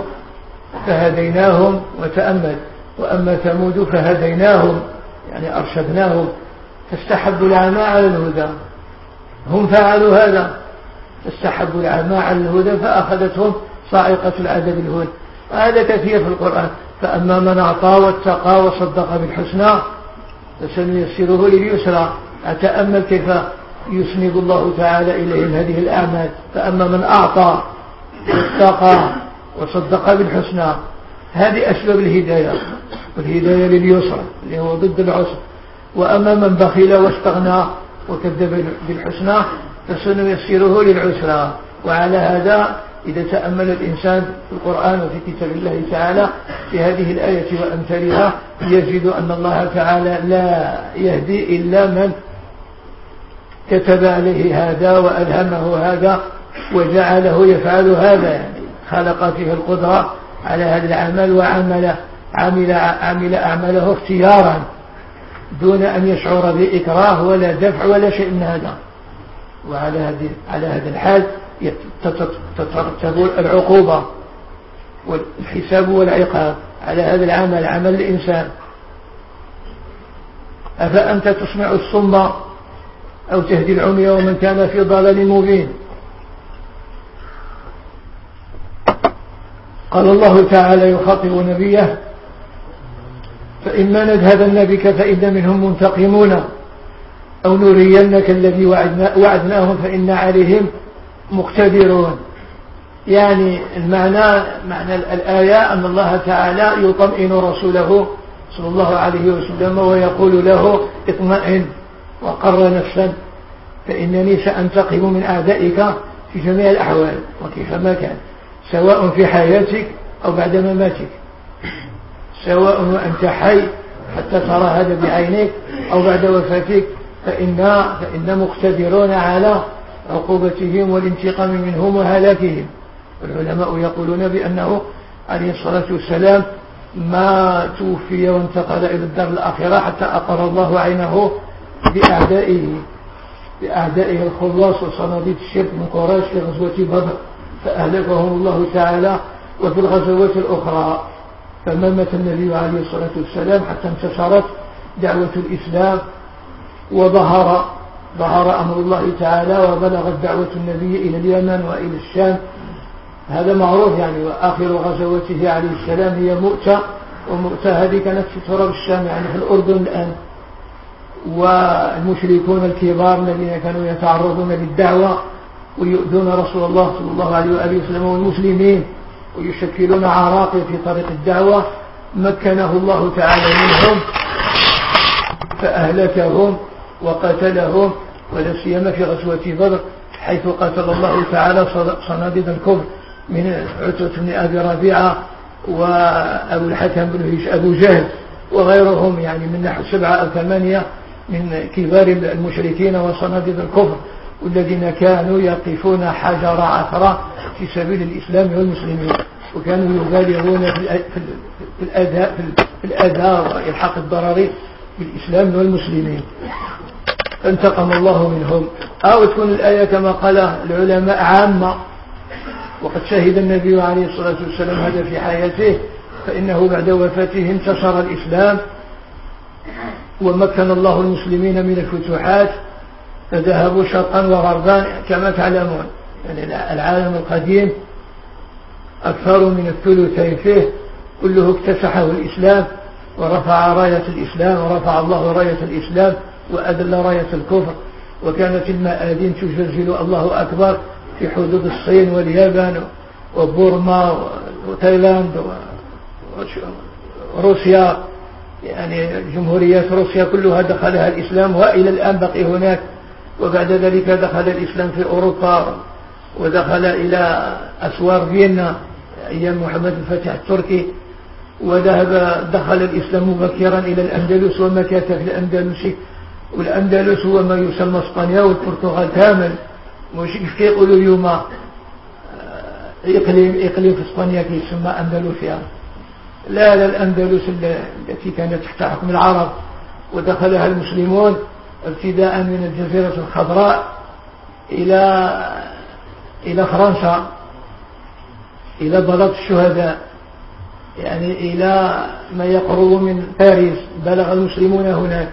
فهديناهم، وتأمل، وأما ثمود فهديناهم يعني أرشدناهم فاستحبوا العمى على الهدى. هم فعلوا هذا، فاستحبوا العمى على الهدى فأخذتهم صاعقة العذاب الهون. وهذا كثير في القرآن. فأما من أعطى واتقى وصدق بالحسنى فسنيسره لليسرى. أتأمل كيف يسند الله تعالى إليهم هذه الأعمال. فأما من أعطى واتقى وصدق بالحسنى، هذه أسباب الهداية، والهداية لليسرى اللي هو ضد العسر. وأما من بخل واستغنى وكذب بالحسنى فسنيسره للعسرى. وعلى هذا إذا تأمل الإنسان في القرآن وفي كتاب الله تعالى في هذه الآية وأمثالها يجد أن الله تعالى لا يهدي إلا من كتب عليه هذا وألهمه هذا وجعله يفعل هذا، يعني خلق فيه القدرة على هذا العمل وعمل عمل, عمل أعمله اختيارا دون أن يشعر بإكراه ولا دفع ولا شيء من هذا. وعلى هذه على هذا الحال تترتب العقوبة والحساب والعقاب على هذا العمل، عمل الإنسان. أفأنت تسمع الصم أو تهدي العمي ومن كان في ضلال مبين. قال الله تعالى يخاطب نبيه: فإما نذهبن بك فإن منهم منتقمون أو نرينك الذي وعدنا وعدناهم فإن عليهم مقتدرون. يعني المعنى معنى الآية أن الله تعالى يطمئن رسوله صلى الله عليه وسلم ويقول له: اطمئن وقر نفسا فإنني سأنتقم من أعدائك في جميع الأحوال وكيفما كان، سواء في حياتك أو بعد مماتك، سواء وأنت حي حتى ترى هذا بعينيك أو بعد وفاتك، فإن, فإن مقتدرون على عقوبتهم والانتقام منهم وهلاكهم. والعلماء يقولون بأنه عليه الصلاة والسلام ما توفي وانتقل إلى الدار الآخرة حتى أقر الله عينه بأعدائه بأعدائه الخلاص وصناديد الشرك من قريش في غزوة بدر فأهلكهم الله تعالى. وفي الغزوات الأخرى فما مات النبي عليه الصلاة والسلام حتى انتشرت دعوة الإسلام وظهر ظهر أمر الله تعالى وبلغت دعوة النبي إلى اليمن وإلى الشام. هذا معروف يعني. وآخر غزواته عليه السلام هي مؤتة، ومؤتة هذه كانت في تراب الشام يعني في الأردن الآن. والمشركون الكبار الذين كانوا يتعرضون للدعوة ويؤذون رسول الله صلى الله عليه وآله وسلم والمسلمين ويشكلون عراقل في طريق الدعوة مكنه الله تعالى منهم فأهلكهم وقتلهم، ولا سيما في غزوة بدر حيث قتل الله تعالى صناديد الكفر من عتبة بن أبي ربيعة وأبو الحكم بن أبو جهل وغيرهم، يعني من نحو سبعة أو ثمانية من كبار المشركين وصناديد الكفر والذين كانوا يقفون حجر عثرة في سبيل الإسلام والمسلمين، وكانوا يبالغون في الأذى في الأذى وإلحاق الضرر بالإسلام والمسلمين. فانتقم الله منهم. أو تكون الآية كما قال العلماء عامة، وقد شهد النبي عليه الصلاة والسلام هذا في حياته، فإنه بعد وفاته انتشر الإسلام ومكن الله المسلمين من الفتوحات فذهبوا شرقا وغربا كما تعلمون. يعني العالم القديم أكثر من الثلثين فيه كله اكتسحه الإسلام ورفع راية الإسلام ورفع الله راية الإسلام وأذل راية الكفر. وكانت المآذين تجلجل الله أكبر في حدود الصين واليابان وبورما وتايلاند وروسيا، يعني جمهوريات روسيا كلها دخلها الإسلام وإلى الآن بقي هناك. وبعد ذلك دخل الإسلام في أوروبا ودخل إلى أسوار فيينا أيام محمد الفاتح التركي، وذهب دخل الإسلام مبكرا إلى الأندلس ومكث في الأندلس. والأندلس هو ما يسمى اسبانيا والبرتغال كامل، مش كيف يقولوا اليوم إقليم إقليم في اسبانيا يسمى أندلسيا. لا لا الأندلس التي كانت تحت حكم العرب ودخلها المسلمون ابتداء من الجزيرة الخضراء إلى إلى فرنسا إلى بلد الشهداء، يعني إلى ما يقرب من باريس بلغ المسلمون هناك.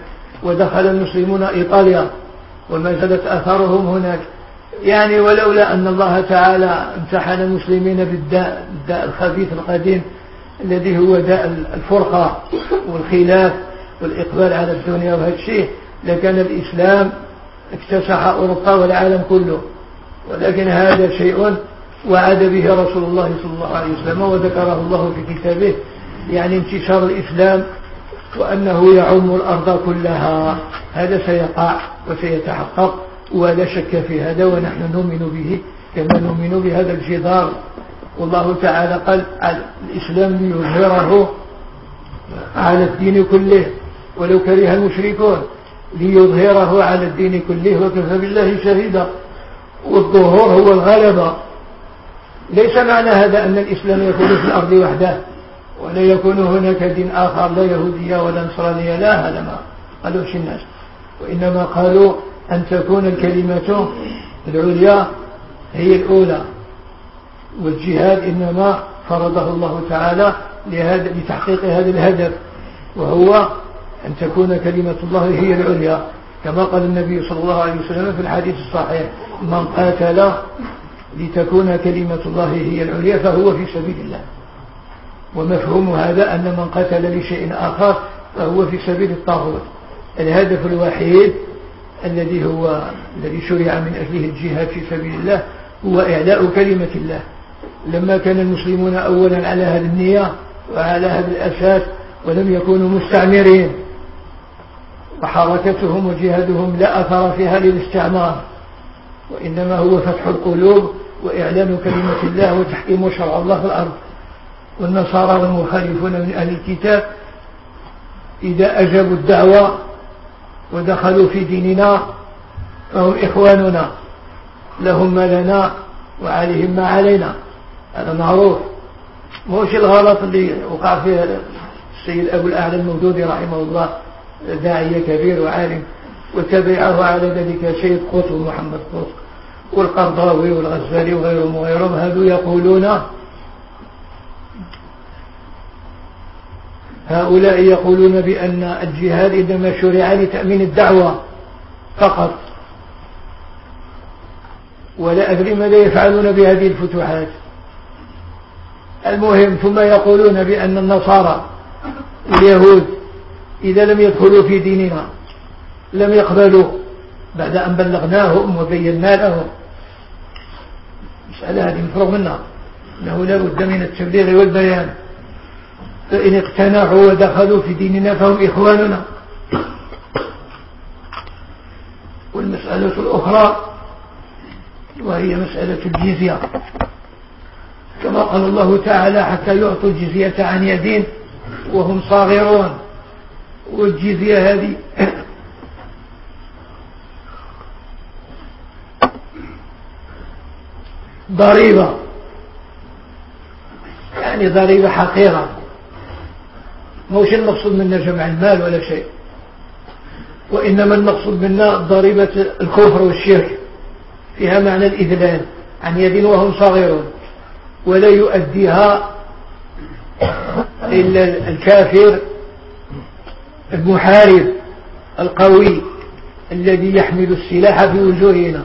ودخل المسلمون إيطاليا وما زالت أثارهم هناك. يعني ولولا أن الله تعالى امتحن المسلمين بالداء الداء الخبيث القديم الذي هو داء الفرقة والخلاف والإقبال على الدنيا وهذا الشيء لكان الإسلام اكتسح أوروبا والعالم كله. ولكن هذا شيء وعد به رسول الله صلى الله عليه وسلم وذكره الله في كتابه، يعني انتشار الإسلام وأنه يعم الأرض كلها. هذا سيقع وسيتحقق ولا شك في هذا، ونحن نؤمن به كما نؤمن بهذا الجدار. والله تعالى قال الإسلام ليظهره على الدين كله ولو كره المشركون، ليظهره على الدين كله وكفى بالله شهيدا. والظهور هو الغلبة. ليس معنى هذا أن الإسلام يكون في الأرض وحده ولا يكون هناك دين آخر لا يهودية ولا نصرانية، لا، هذا ما قالوش الناس، وإنما قالوا أن تكون الكلمة العليا هي الأولى. والجهاد إنما فرضه الله تعالى لهذا لتحقيق هذا الهدف، وهو أن تكون كلمة الله هي العليا، كما قال النبي صلى الله عليه وسلم في الحديث الصحيح: من قاتل لتكون كلمة الله هي العليا فهو في سبيل الله. ومفهوم هذا أن من قاتل لشيء آخر فهو في سبيل الطاغوت. الهدف الوحيد الذي هو الذي شرع من أجله الجهاد في سبيل الله هو إعلاء كلمة الله. لما كان المسلمون أولا على هذه النية وعلى هذا الأساس ولم يكونوا مستعمرين، وحركتهم وجهادهم لا أثر فيها للاستعمار، وإنما هو فتح القلوب وإعلان كلمة الله وتحكيم شرع الله في الأرض. والنصارى والمخالفون من أهل الكتاب إذا أجابوا الدعوة ودخلوا في ديننا فهم إخواننا، لهم ما لنا وعليهم ما علينا، هذا معروف. موش الغلط اللي وقع فيه السيد أبو الأعلى المودودي رحمه الله، داعية كبير وعالم، وتبعه على ذلك سيد قطب ومحمد قطب والقرضاوي والغزالي وغيرهم وغيرهم. هذو يقولون هؤلاء يقولون بأن الجهاد إنما شرع لتأمين الدعوة فقط، ولا أدري ماذا يفعلون بهذه الفتوحات. المهم، ثم يقولون بأن النصارى واليهود إذا لم يدخلوا في ديننا لم يقبلوا بعد أن بلغناهم وبينا لهم. مسألة هذه مفروغ منها، أنه لا بد من التبليغ والبيان. فإن اقتنعوا ودخلوا في ديننا فهم إخواننا. والمسألة الأخرى وهي مسألة الجزية، كما قال الله تعالى: حتى يعطوا الجزية عن يدين وهم صاغرون. والجزية هذه ضريبة، يعني ضريبة حقيرة، موش المقصود منا جمع المال ولا شيء، وإنما المقصود منا ضريبة الكفر والشرك، فيها معنى الإذلال عن يد وهم صغيرون، ولا يؤديها إلا الكافر المحارب القوي الذي يحمل السلاح في وجوهنا.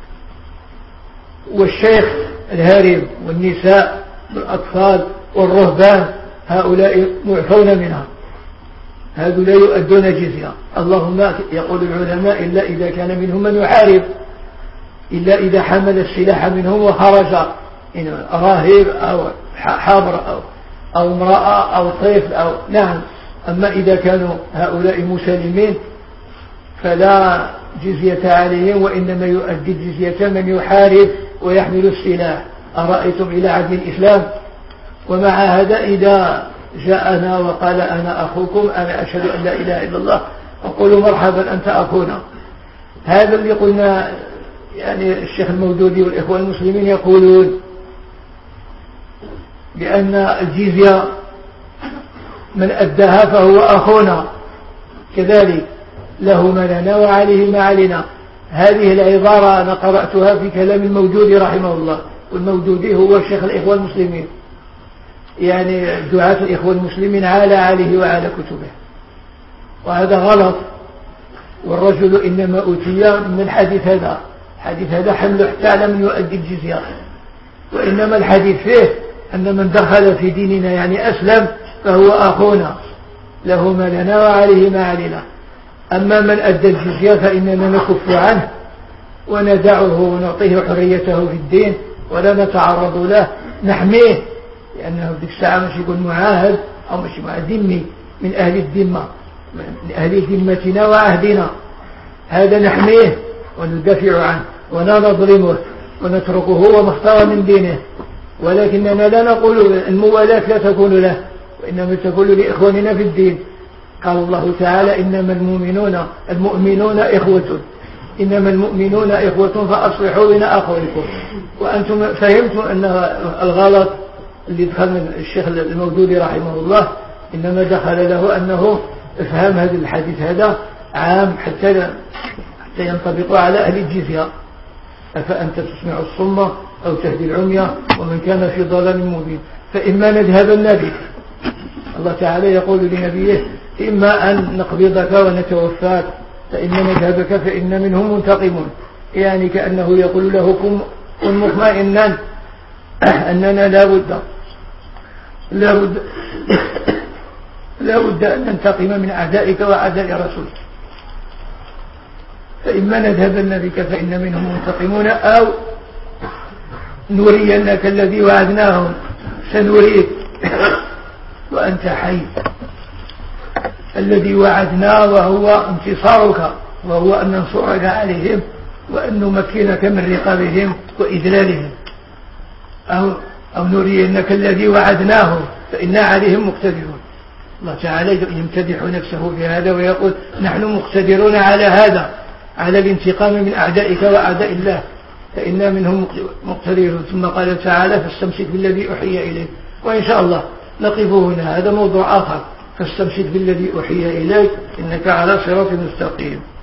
والشيخ الهارب والنساء والأطفال والرهبان هؤلاء معفون منها، هذو لا يؤدون جزية. اللهم يقول العلماء إلا إذا كان منهم من يحارب، إلا إذا حمل السلاح منهم وخرج راهب أو حبر أو, أو امرأة أو طفل أو نعم. أما إذا كانوا هؤلاء مسالمين فلا جزية عليهم، وإنما يؤدي الجزية من يحارب ويحمل السلاح. أرأيتم إلى عدل الإسلام؟ ومع هذا إذا جاءنا وقال: أنا أخوكم، أنا أشهد أن لا إله إلا الله، أقول: مرحبا أنت أخونا. هذا اللي قلنا، يعني الشيخ المودودي والإخوة المسلمين يقولون بأن الجزية من أداها فهو أخونا، كذلك له ما لنا وعليه ما علينا. هذه العبارة أنا قرأتها في كلام المودودي رحمه الله، والمودودي هو الشيخ الإخوة المسلمين، يعني دعاة الإخوة المسلمين على عليه وعلى كتبه. وهذا غلط والرجل إنما أوتي من الحديث هذا. الحديث هذا حمله حتى على من يؤدي الجزية، وإنما الحديث فيه أن من دخل في ديننا يعني أسلم فهو أخونا، له ما لنا وعليه ما علينا. أما من أدى الجزية فإننا نكف عنه وندعه ونعطيه حريته في الدين ولا نتعرض له، نحميه، لأنه بدك الساعة مش يكون معاهد أو مش مع ذمي من أهل الذمة، من أهل ذمتنا وعهدنا، هذا نحميه وندافع عنه ولا نظلمه ونتركه هو مختار من دينه. ولكننا لا نقول الموالاة لا تكون له، وإنما تكون لإخواننا في الدين. قال الله تعالى إنما المؤمنون المؤمنون إخوة إنما المؤمنون إخوة فأصلحوا بين أخويكم. وأنتم فهمتم أن الغلط اللي دخل الشيخ المودودي رحمه الله إنما دخل له أنه افهام هذا الحديث هذا عام حتى حتى ينطبق على أهل الجزية. أفأنت تسمع الصم أو تهدي العمية ومن كان في ضلال مبين. فإما نذهبن بك، الله تعالى يقول لنبيه إما أن نقبضك ونتوفاك، فإما نذهبك فإن منهم منتقمون، يعني كأنه يقول له كن مطمئنا أننا لا بد لا بد لا بد أن ننتقم من أعدائك وأعداء رسولك. فإما نذهبن بك فإن منهم منتقمون أو نرينك الذي وعدناهم سنريك وأنت حي. الذي وعدنا وهو انتصارك، وهو أن ننصرك عليهم وأن نمكنك من رقابهم وإذلالهم، أو, أو نرينك الذي وعدناه فإنا عليهم مقتدرون. الله تعالى يمتدح نفسه في هذا ويقول نحن مقتدرون على هذا، على الانتقام من أعدائك وأعداء الله، فإنا منهم مقتدرون. ثم قال تعالى فاستمسك بالذي أوحي إليك. وإن شاء الله نقف هنا، هذا موضوع آخر. فاستمسك بالذي أوحي إليك إنك على صراط مستقيم.